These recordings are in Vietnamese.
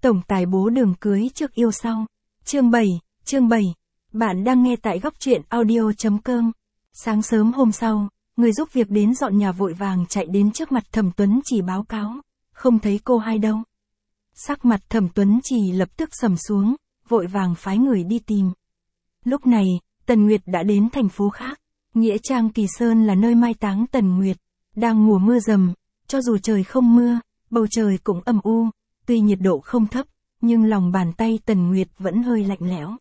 Tổng tài bố đường cưới trước yêu sau. Chương 7. Bạn đang nghe tại góc truyện audio.com. Sáng sớm hôm sau, người giúp việc đến dọn nhà vội vàng chạy đến trước mặt Thẩm Tuấn Chỉ báo cáo, không thấy cô hai đâu. Sắc mặt Thẩm Tuấn Chỉ lập tức sầm xuống, vội vàng phái người đi tìm. Lúc này, Tần Nguyệt đã đến thành phố khác. Nghĩa Trang Kỳ Sơn là nơi mai táng Tần Nguyệt. Đang mùa mưa rầm, cho dù trời không mưa, bầu trời cũng âm u, tuy nhiệt độ không thấp, nhưng lòng bàn tay Tần Nguyệt vẫn hơi lạnh lẽo.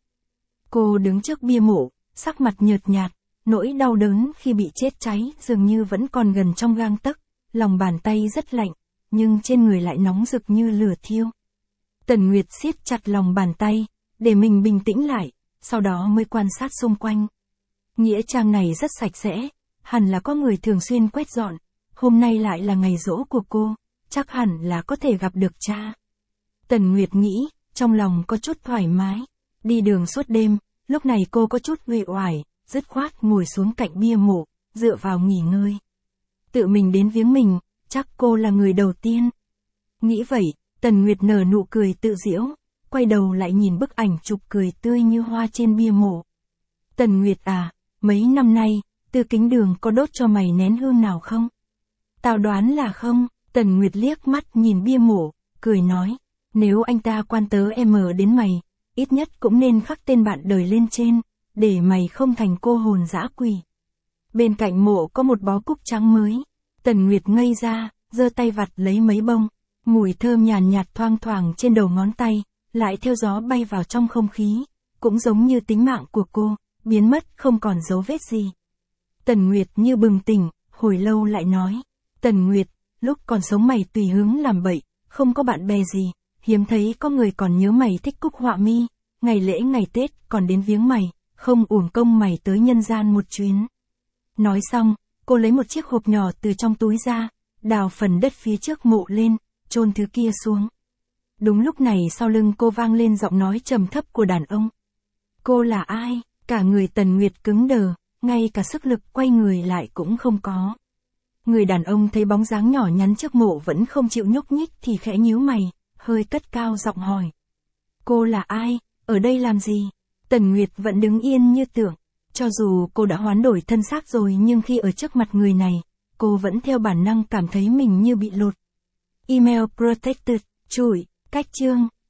Cô đứng trước bia mộ, sắc mặt nhợt nhạt, nỗi đau đớn khi bị chết cháy dường như vẫn còn gần trong gang tấc, lòng bàn tay rất lạnh, nhưng trên người lại nóng rực như lửa thiêu. Tần Nguyệt siết chặt lòng bàn tay, để mình bình tĩnh lại, sau đó mới quan sát xung quanh. Nghĩa trang này rất sạch sẽ, hẳn là có người thường xuyên quét dọn, hôm nay lại là ngày giỗ của cô, chắc hẳn là có thể gặp được cha. Tần Nguyệt nghĩ, trong lòng có chút thoải mái. Đi đường suốt đêm, lúc này cô có chút uể oải, dứt khoát ngồi xuống cạnh bia mộ, dựa vào nghỉ ngơi. Tự mình đến viếng mình, chắc cô là người đầu tiên. Nghĩ vậy, Tần Nguyệt nở nụ cười tự giễu, quay đầu lại nhìn bức ảnh chụp cười tươi như hoa trên bia mộ. Tần Nguyệt à, mấy năm nay, Tư Kính Đường có đốt cho mày nén hương nào không? Tao đoán là không. Tần Nguyệt liếc mắt nhìn bia mộ, cười nói, nếu anh ta quan tớ em đến mày, ít nhất cũng nên khắc tên bạn đời lên trên, để mày không thành cô hồn dã quỷ. Bên cạnh mộ có một bó cúc trắng mới. Tần Nguyệt ngây ra, giơ tay vặt lấy mấy bông, mùi thơm nhàn nhạt thoang thoảng trên đầu ngón tay, lại theo gió bay vào trong không khí, cũng giống như tính mạng của cô, biến mất không còn dấu vết gì. Tần Nguyệt như bừng tỉnh, hồi lâu lại nói, Tần Nguyệt, lúc còn sống mày tùy hứng làm bậy, không có bạn bè gì, hiếm thấy có người còn nhớ mày thích cúc họa mi, ngày lễ ngày Tết còn đến viếng mày, không uổng công mày tới nhân gian một chuyến. Nói xong, cô lấy một chiếc hộp nhỏ từ trong túi ra, đào phần đất phía trước mộ lên, chôn thứ kia xuống. Đúng lúc này sau lưng cô vang lên giọng nói trầm thấp của đàn ông. Cô là ai? Cả người Tần Nguyệt cứng đờ, ngay cả sức lực quay người lại cũng không có. Người đàn ông thấy bóng dáng nhỏ nhắn trước mộ vẫn không chịu nhúc nhích thì khẽ nhíu mày, hơi cất cao giọng hỏi. Cô là ai? Ở đây làm gì? Tần Nguyệt vẫn đứng yên như tượng. Cho dù cô đã hoán đổi thân xác rồi nhưng khi ở trước mặt người này, cô vẫn theo bản năng cảm thấy mình như bị lột. Email protected, trụi, cách chương.